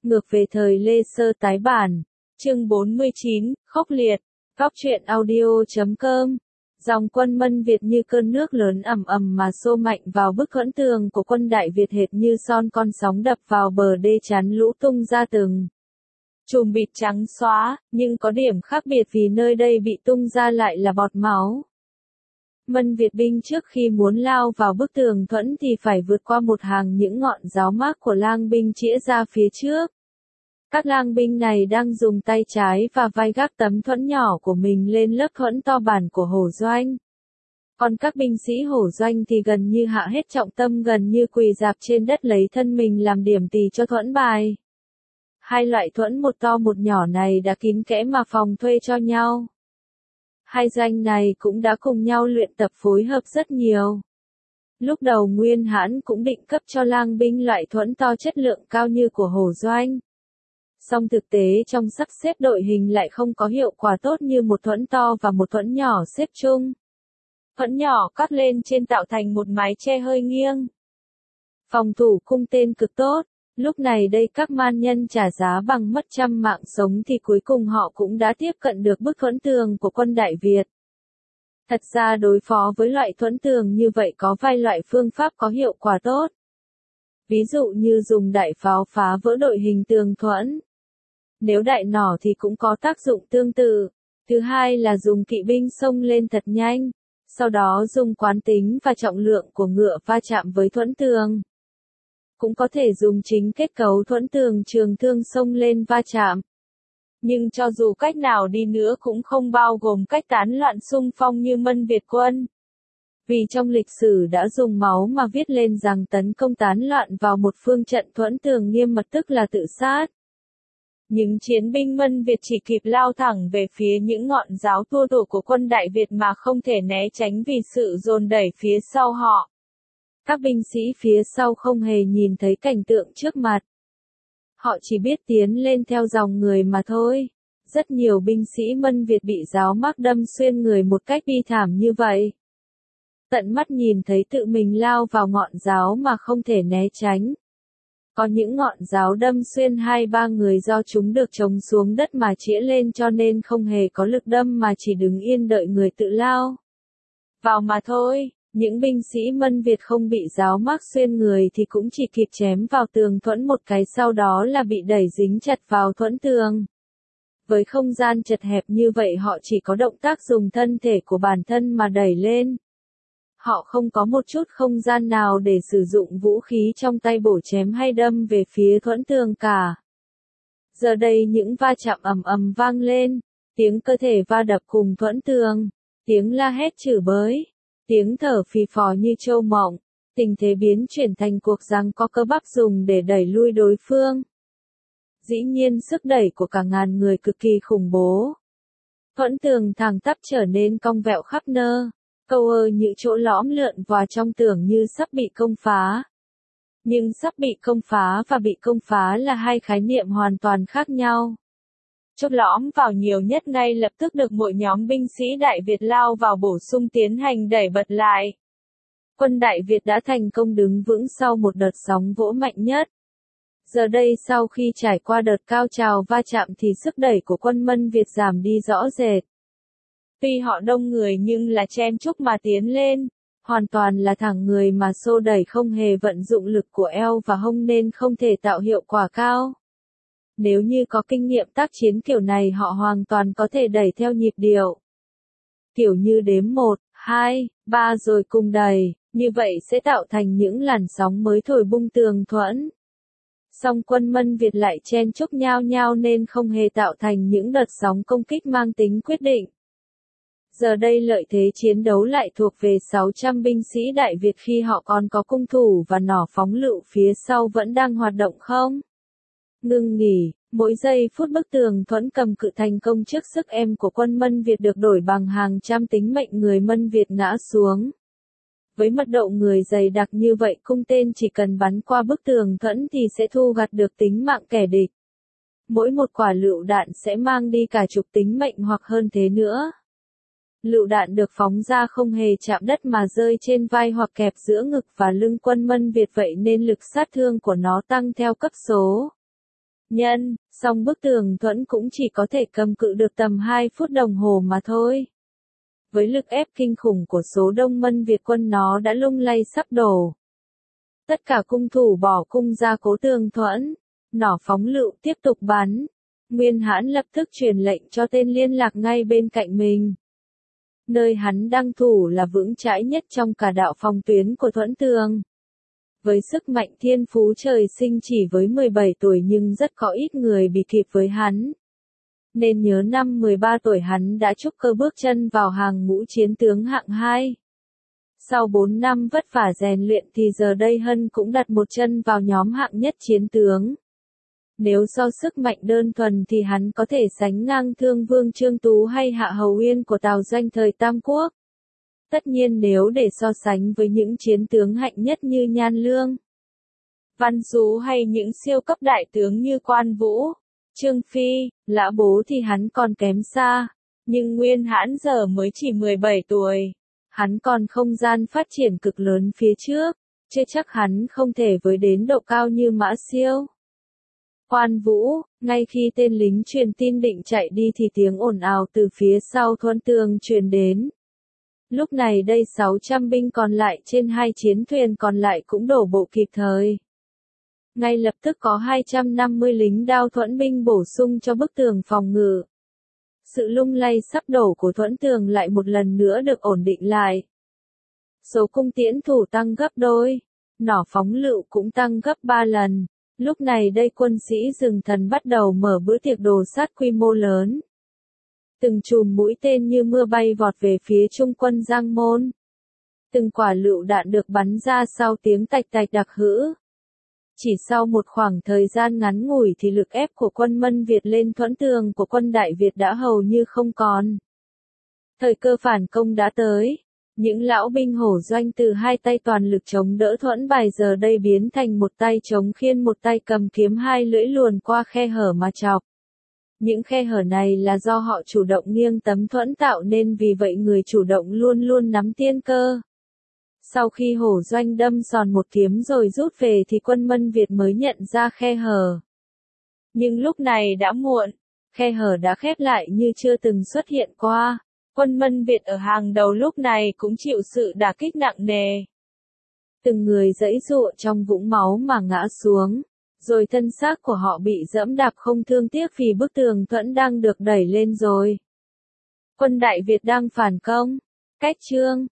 Ngược về thời Lê Sơ tái bản. Chương 49, khốc liệt. Góc truyện audio.com. Dòng quân Mân Việt như cơn nước lớn ầm ầm mà xô mạnh vào bức thuẫn tường của quân Đại Việt hệt như son con sóng đập vào bờ đê chắn lũ tung ra từng chùm bịt trắng xóa, nhưng có điểm khác biệt vì nơi đây bị tung ra lại là bọt máu. Mân Việt binh trước khi muốn lao vào bức tường thuẫn thì phải vượt qua một hàng những ngọn giáo mác của lang binh chĩa ra phía trước. Các lang binh này đang dùng tay trái và vai gác tấm thuẫn nhỏ của mình lên lớp thuẫn to bản của hổ doanh. Còn các binh sĩ hổ doanh thì gần như hạ hết trọng tâm, gần như quỳ rạp trên đất lấy thân mình làm điểm tỳ cho thuẫn bài. Hai loại thuẫn một to một nhỏ này đã kín kẽ mà phòng thuê cho nhau. Hai doanh này cũng đã cùng nhau luyện tập phối hợp rất nhiều. Lúc đầu Nguyên Hãn cũng định cấp cho lang binh loại thuẫn to chất lượng cao như của hổ doanh. Song thực tế trong sắp xếp đội hình lại không có hiệu quả tốt như một thuẫn to và một thuẫn nhỏ xếp chung. Thuẫn nhỏ cắt lên trên tạo thành một mái che hơi nghiêng. Phòng thủ cung tên cực tốt. Lúc này đây các man nhân trả giá bằng mất trăm mạng sống thì cuối cùng họ cũng đã tiếp cận được bức thuẫn tường của quân Đại Việt. Thật ra đối phó với loại thuẫn tường như vậy có vài loại phương pháp có hiệu quả tốt. Ví dụ như dùng đại pháo phá vỡ đội hình tường thuẫn. Nếu đại nỏ thì cũng có tác dụng tương tự. Thứ hai là dùng kỵ binh xông lên thật nhanh, sau đó dùng quán tính và trọng lượng của ngựa va chạm với thuẫn tường. Cũng có thể dùng chính kết cấu thuẫn tường trường thương xông lên va chạm. Nhưng cho dù cách nào đi nữa cũng không bao gồm cách tán loạn xung phong như Mân Việt quân. Vì trong lịch sử đã dùng máu mà viết lên rằng tấn công tán loạn vào một phương trận thuẫn tường nghiêm mật tức là tự sát. Những chiến binh Mân Việt chỉ kịp lao thẳng về phía những ngọn giáo tua đổ của quân Đại Việt mà không thể né tránh vì sự dồn đẩy phía sau họ. Các binh sĩ phía sau không hề nhìn thấy cảnh tượng trước mặt. Họ chỉ biết tiến lên theo dòng người mà thôi. Rất nhiều binh sĩ Mân Việt bị giáo mác đâm xuyên người một cách bi thảm như vậy. Tận mắt nhìn thấy tự mình lao vào ngọn giáo mà không thể né tránh. Có những ngọn giáo đâm xuyên 2-3 người do chúng được chống xuống đất mà chĩa lên cho nên không hề có lực đâm mà chỉ đứng yên đợi người tự lao vào mà thôi. Những binh sĩ Mân Việt không bị giáo mác xuyên người thì cũng chỉ kịp chém vào tường thuẫn một cái sau đó là bị đẩy dính chặt vào thuẫn tường. Với không gian chật hẹp như vậy họ chỉ có động tác dùng thân thể của bản thân mà đẩy lên. Họ không có một chút không gian nào để sử dụng vũ khí trong tay bổ chém hay đâm về phía thuẫn tường cả. Giờ đây những va chạm ầm ầm vang lên, tiếng cơ thể va đập cùng thuẫn tường, tiếng la hét chửi bới, tiếng thở phì phò như trâu mộng, tình thế biến chuyển thành cuộc giằng co cơ bắp dùng để đẩy lui đối phương. Dĩ nhiên sức đẩy của cả ngàn người cực kỳ khủng bố. Thuẫn tường thẳng tắp trở nên cong vẹo khắp nơi, câu những chỗ lõm lượn vào trong tường như sắp bị công phá. Nhưng sắp bị công phá và bị công phá là hai khái niệm hoàn toàn khác nhau. Chốt lõm vào nhiều nhất ngay lập tức được mỗi nhóm binh sĩ Đại Việt lao vào bổ sung tiến hành đẩy bật lại. Quân Đại Việt đã thành công đứng vững sau một đợt sóng vỗ mạnh nhất. Giờ đây sau khi trải qua đợt cao trào va chạm thì sức đẩy của quân Mân Việt giảm đi rõ rệt. Tuy họ đông người nhưng là chen chúc mà tiến lên, hoàn toàn là thẳng người mà xô đẩy không hề vận dụng lực của eo và hông nên không thể tạo hiệu quả cao. Nếu như có kinh nghiệm tác chiến kiểu này họ hoàn toàn có thể đẩy theo nhịp điệu. Kiểu như đếm 1, 2, 3 rồi cùng đẩy, như vậy sẽ tạo thành những làn sóng mới thổi bung tường thuẫn. Song quân Mân Việt lại chen chúc nhau nhau nên không hề tạo thành những đợt sóng công kích mang tính quyết định. Giờ đây lợi thế chiến đấu lại thuộc về 600 binh sĩ Đại Việt khi họ còn có cung thủ và nỏ phóng lựu phía sau vẫn đang hoạt động không? Ngưng nghỉ, mỗi giây phút bức tường thuẫn cầm cự thành công trước sức ép của quân Mân Việt được đổi bằng hàng trăm tính mệnh người Mân Việt ngã xuống. Với mật độ người dày đặc như vậy cung tên chỉ cần bắn qua bức tường thuẫn thì sẽ thu gặt được tính mạng kẻ địch. Mỗi một quả lựu đạn sẽ mang đi cả chục tính mệnh hoặc hơn thế nữa. Lựu đạn được phóng ra không hề chạm đất mà rơi trên vai hoặc kẹp giữa ngực và lưng quân Mân Việt vậy nên lực sát thương của nó tăng theo cấp số. Song bức tường thuẫn cũng chỉ có thể cầm cự được tầm 2 phút đồng hồ mà thôi. Với lực ép kinh khủng của số đông Mân Việt quân nó đã lung lay sắp đổ. Tất cả cung thủ bỏ cung ra cố tường thuẫn, nỏ phóng lựu tiếp tục bắn. Nguyên Hãn lập tức truyền lệnh cho tên liên lạc ngay bên cạnh mình. Nơi hắn đang thủ là vững chãi nhất trong cả đạo phòng tuyến của thuẫn tường. Với sức mạnh thiên phú trời sinh chỉ với 17 tuổi nhưng rất có ít người bị kịp với hắn. Nên nhớ năm 13 tuổi hắn đã trúc cơ bước chân vào hàng ngũ chiến tướng hạng 2. Sau 4 năm vất vả rèn luyện thì giờ đây Hân cũng đặt một chân vào nhóm hạng nhất chiến tướng. Nếu so sức mạnh đơn thuần thì hắn có thể sánh ngang Thương Vương Trương Tú hay Hạ Hầu Uyên của Tào Doanh thời Tam Quốc. Tất nhiên nếu để so sánh với những chiến tướng hạnh nhất như Nhan Lương, Văn Sú hay những siêu cấp đại tướng như Quan Vũ, Trương Phi, Lã Bố thì hắn còn kém xa. Nhưng Nguyên Hãn giờ mới chỉ 17 tuổi. Hắn còn không gian phát triển cực lớn phía trước, chưa chắc hắn không thể với đến độ cao như Mã Siêu. Quan Vũ, ngay khi tên lính truyền tin định chạy đi thì tiếng ồn ào từ phía sau thuẫn tường truyền đến. Lúc này đây 600 binh còn lại trên 2 chiến thuyền còn lại cũng đổ bộ kịp thời. Ngay lập tức có 250 lính đao thuẫn binh bổ sung cho bức tường phòng ngự. Sự lung lay sắp đổ của thuẫn tường lại một lần nữa được ổn định lại. Số cung tiễn thủ tăng gấp đôi, nỏ phóng lựu cũng tăng gấp 3 lần. Lúc này đây quân sĩ rừng thần bắt đầu mở bữa tiệc đồ sát quy mô lớn. Từng chùm mũi tên như mưa bay vọt về phía trung quân Giang Môn. Từng quả lựu đạn được bắn ra sau tiếng tạch tạch đặc hữu. Chỉ sau một khoảng thời gian ngắn ngủi thì lực ép của quân Mân Việt lên thuẫn tường của quân Đại Việt đã hầu như không còn. Thời cơ phản công đã tới. Những lão binh hổ doanh từ hai tay toàn lực chống đỡ thuẫn bài giờ đây biến thành một tay chống khiên một tay cầm kiếm hai lưỡi luồn qua khe hở mà chọc. Những khe hở này là do họ chủ động nghiêng tấm thuẫn tạo nên vì vậy người chủ động luôn luôn nắm tiên cơ. Sau khi hổ doanh đâm sòn một kiếm rồi rút về thì quân Mân Việt mới nhận ra khe hở. Nhưng lúc này đã muộn, khe hở đã khép lại như chưa từng xuất hiện qua. Quân Mân Việt ở hàng đầu lúc này cũng chịu sự đả kích nặng nề. Từng người giãy giụa trong vũng máu mà ngã xuống, rồi thân xác của họ bị dẫm đạp không thương tiếc vì bức tường thuẫn đang được đẩy lên rồi. Quân Đại Việt đang phản công. Cách chương